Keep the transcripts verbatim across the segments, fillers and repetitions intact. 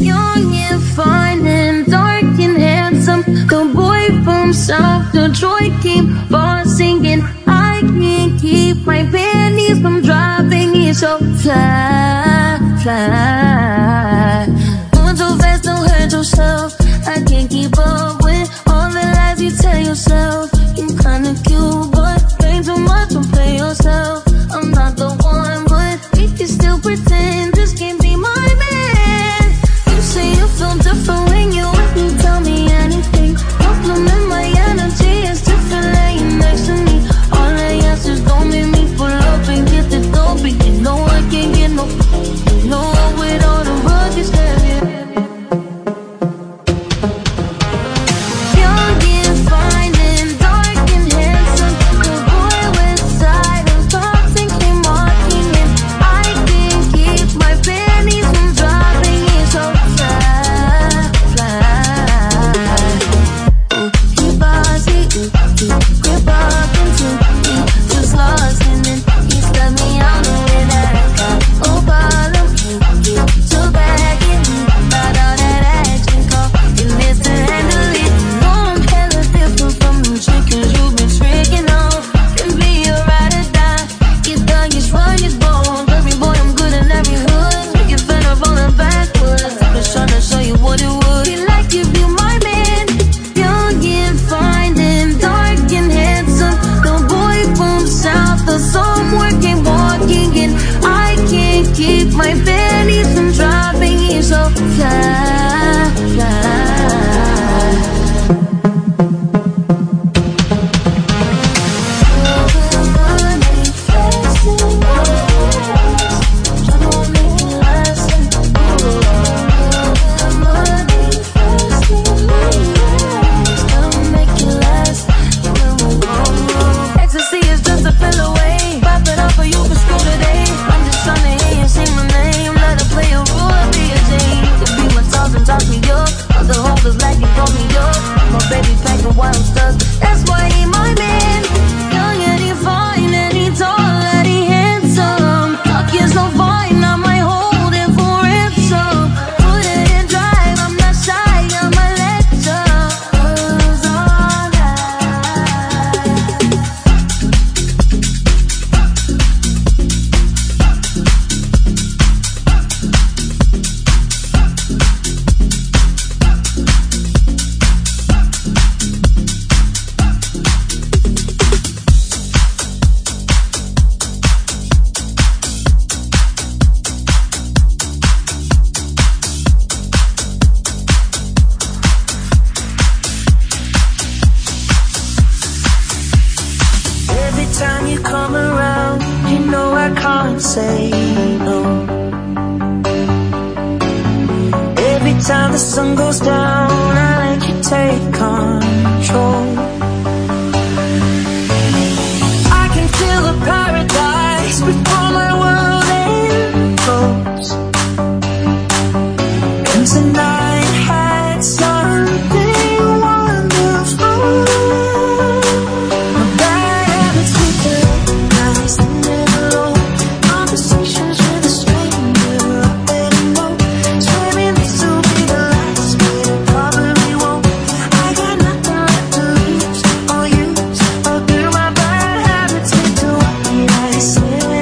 Young and fine and dark and handsome, the boy from South Detroit came for singing. I can't keep my panties from dropping. It's so fly, fly. Moving so fast, don't hurt yourself. I can't keep up with all the lies you tell yourself. You kinda cute, but ain't too much to play yourself. I'm not the one, but we can still pretend this can't be my man. You say you feel different when you with me, tell me anything. Compliment my energy, it's different laying next to me. All I ask is don't make me pull up and get the dope. But you know I can't get no, no with all the rugged stuff.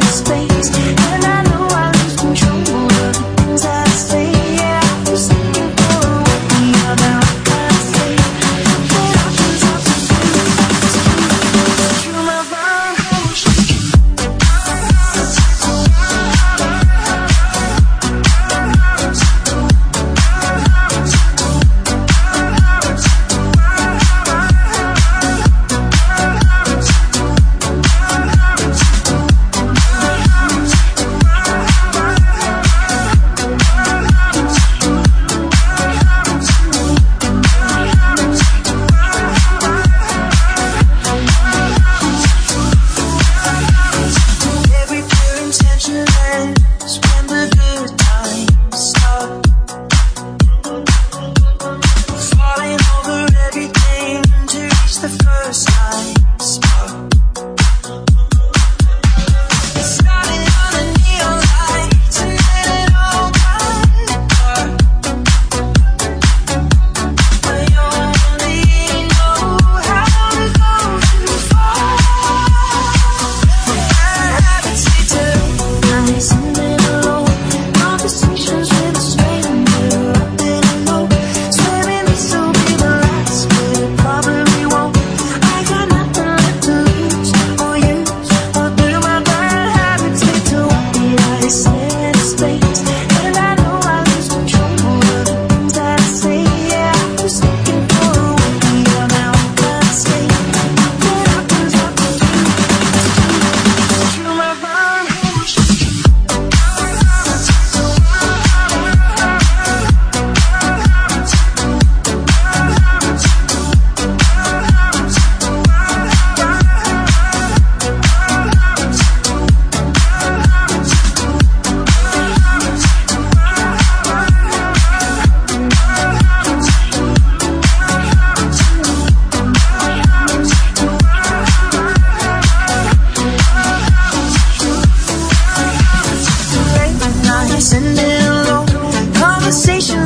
And I know I lose control of the things I say. Yeah, I was thinking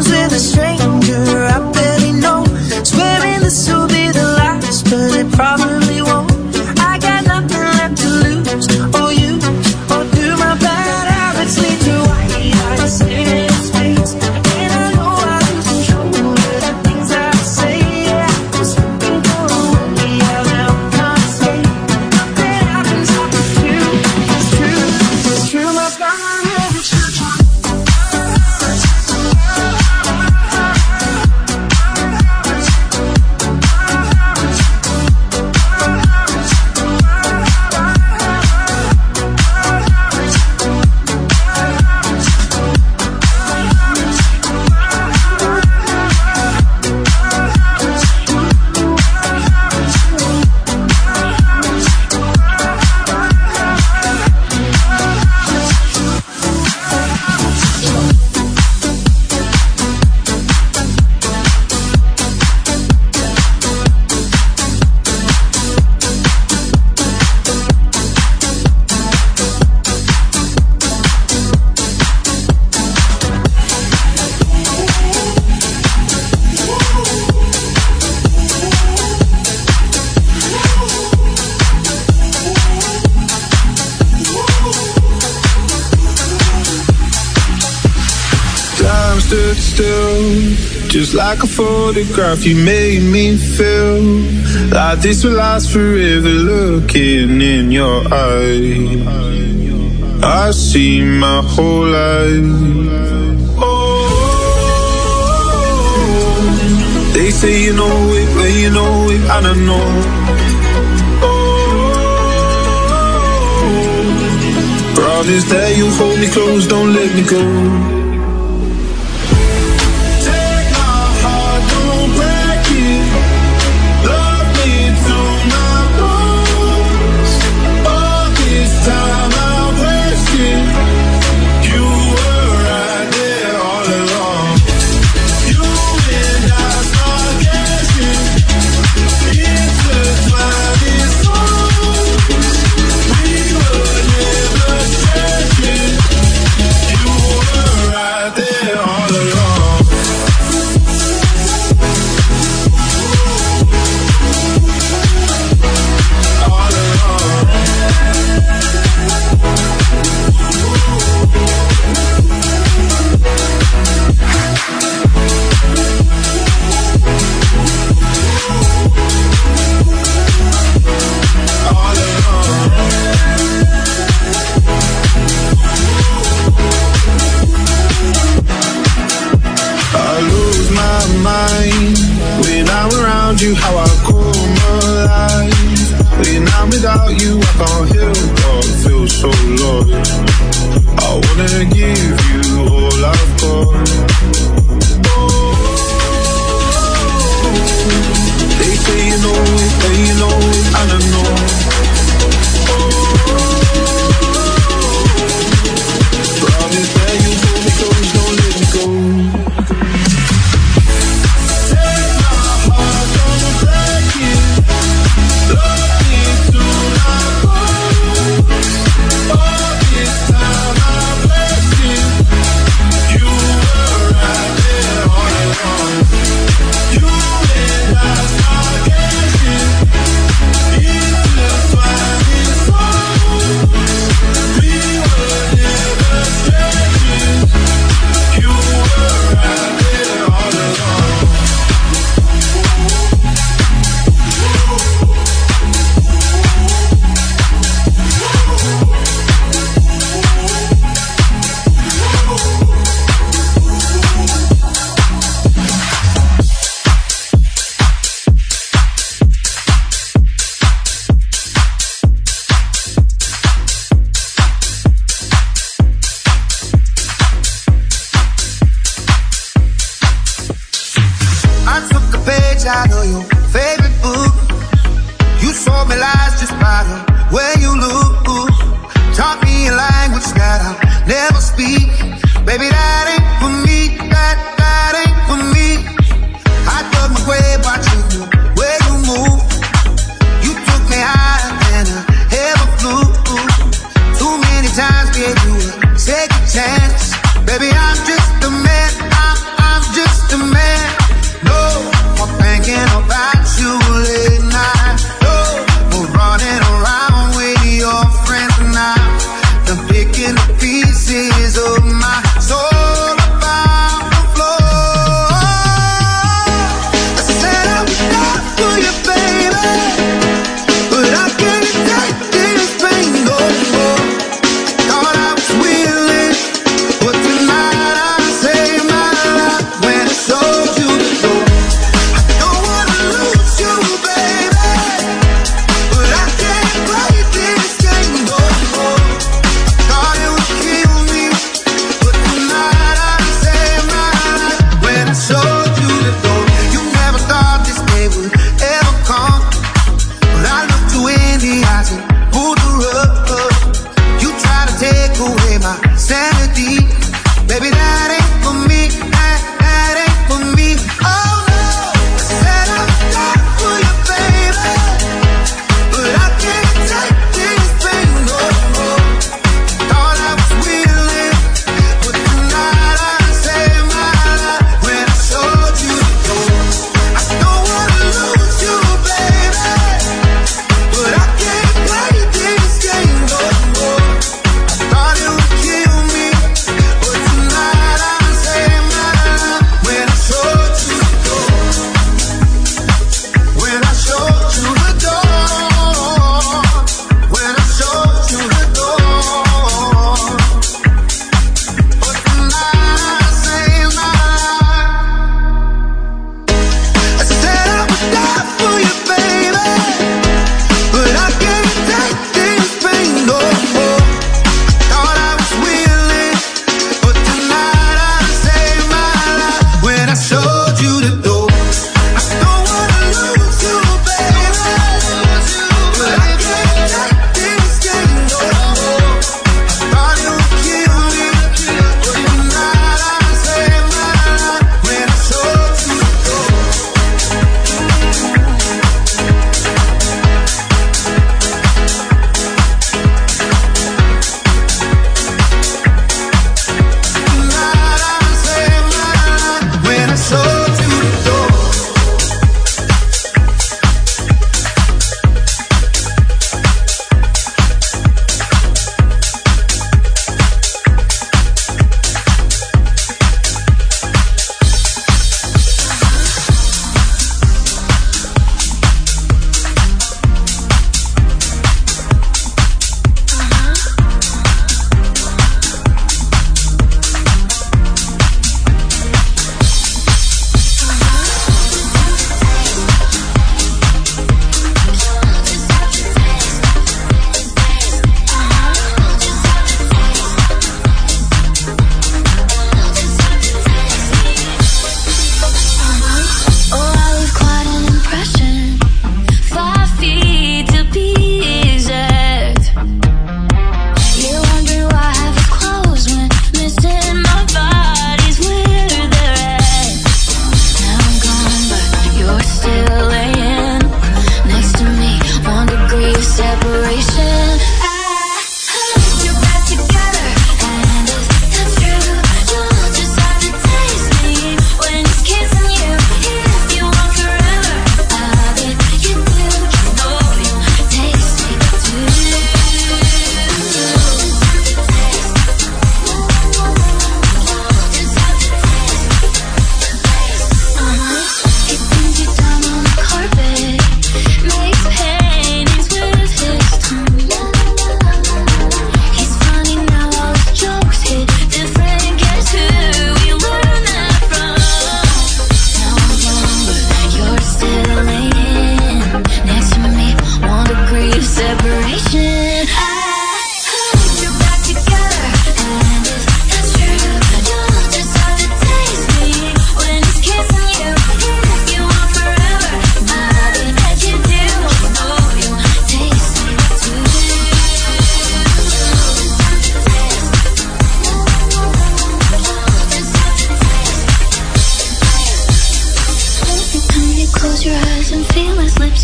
arms with a stranger I barely know, swearing this will be the last, but it probably won't. I got nothing left to lose, or you, or do my bad habits lead to white-eyed serious face? And I know I lose control of the things I say. I was looking for a way out, now I can't escape. Nothing happens after you. It's true, it's true, my God. Stood still, just like a photograph. You made me feel like this will last forever. Looking in your eyes, I see my whole life. Oh, they say you know it, but you know it, I don't know. Oh, promise that you hold me close, don't let me go. You, how I come alive. When I'm without you, I can't help but feel so lost. I wanna give you all I've got. Oh, they say you know it, but you know it, I don't know. Oh, promise that you hold me close, don't let me go. Out of your favorite book, you sold me lies just by the way you look. Taught me a language that I'll never speak. Baby, that ain't for me. That that ain't for me. I dug my grave watching the way you move. You took me higher than I ever flew. Too many times gave you a second chance. Baby, I'm just a man. I'm, I'm just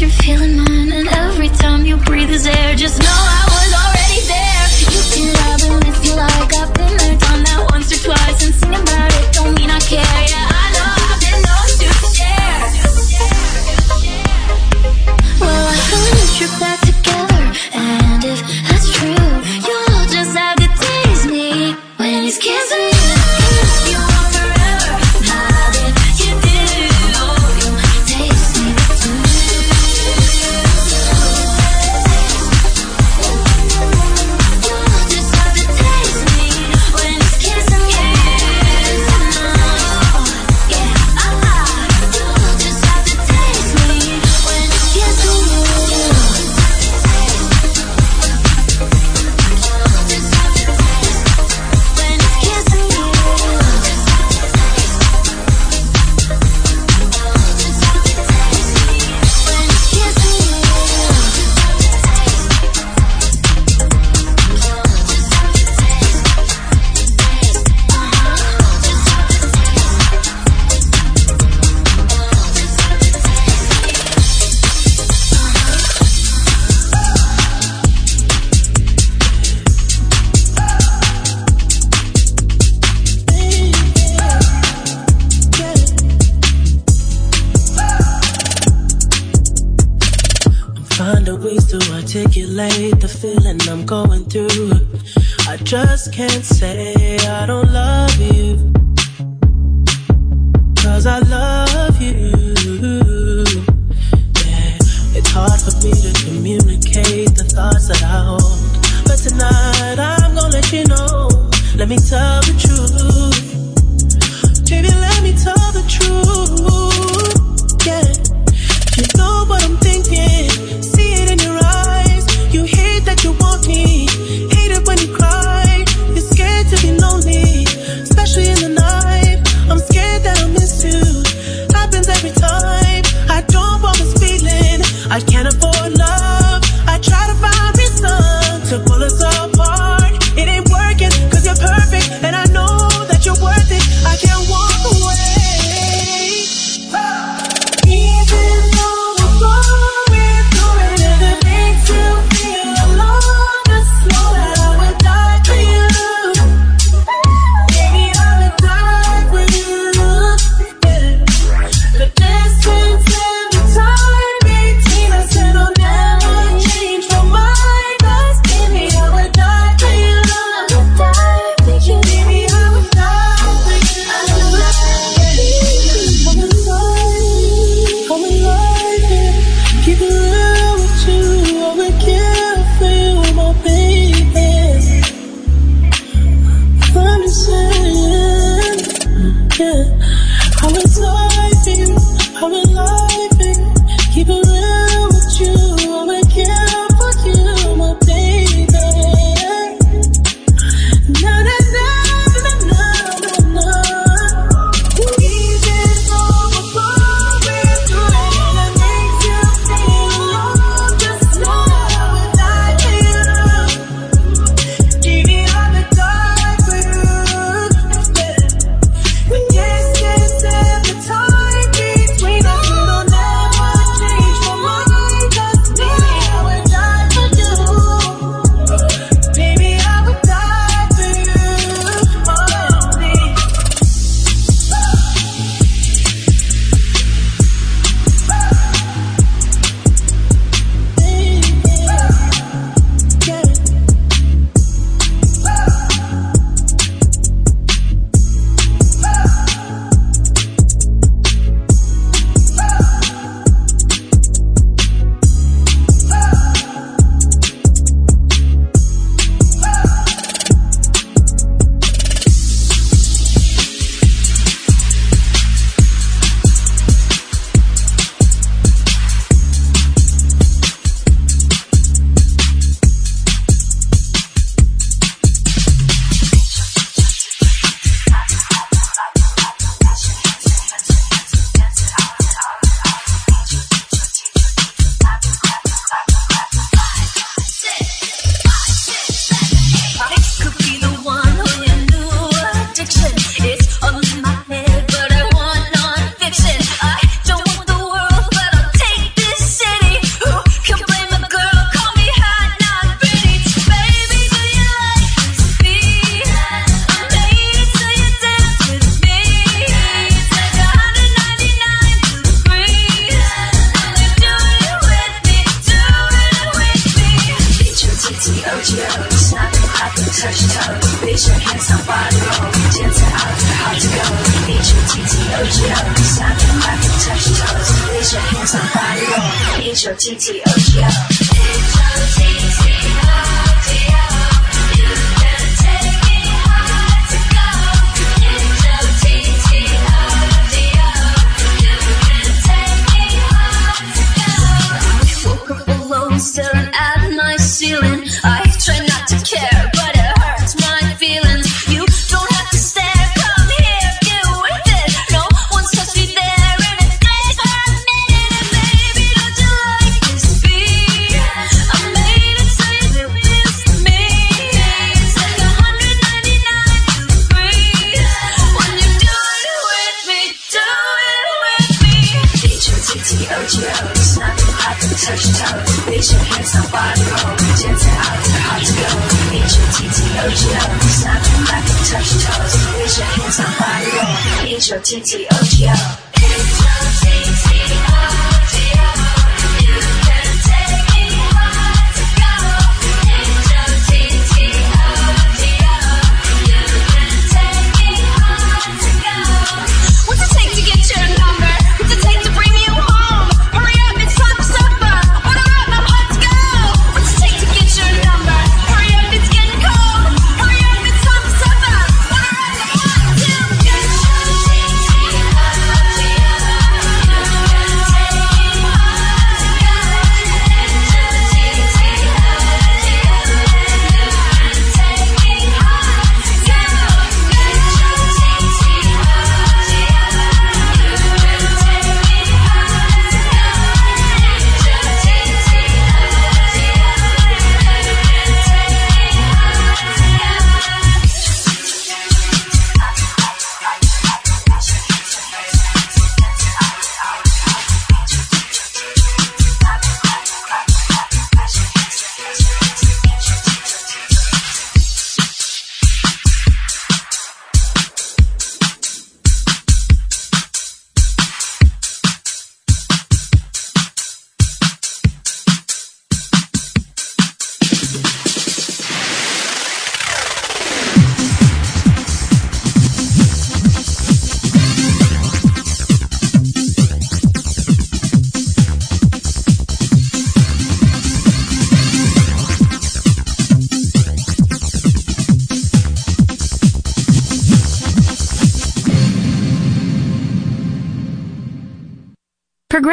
you're feeling mine, and every time you breathe is air. Just know I was already there. You can love him if you like. I've been there, done that once or twice, and singing about it don't mean I care. Yeah, I know I've been known to share. Well, I hope you're back together, and if that's true, you'll just have to taste me when he's kissing me. You want forever, now that you do, you'll taste me too. You'll just have to taste me when he's kissing you. Yeah, you'll just have to taste me when he's kissing you. Articulate the feeling I'm going through. I just can't say I don't love you, 'cause I love you. Yeah, it's hard for me to communicate the thoughts that I hold, but tonight I'm gonna let you know. Let me tell the truth, baby, let me tell the truth. Yeah, you know what I'm thinking, see it in your eyes. You hate that you want me, hate it when you cry. You're scared to be lonely, especially in the night. I'm scared that I'll miss you. snapping like a touch toes. Raise your hands on body roll. H O T T O G O. H O T T O G O. You can take me hard to go. H O T T O G O. You can take me hard to go. Woke up alone, staring at my ceiling. I try not to care, but it hurts my feelings. You don't have to stare, come here, get with it. No one's touched me there in a day for a minute. And baby, don't you like this beat? I made it so you miss me. It's like one hundred ninety-nine to breathe. When you do it with me, do it with me. H O T T O G O. Snapping like a touch toes. Raise your hands on body roll. Dancing out to hard to go. H O T T O G O. Snapping like a touch toes. Raise your hands on body roll. H O T T O G O.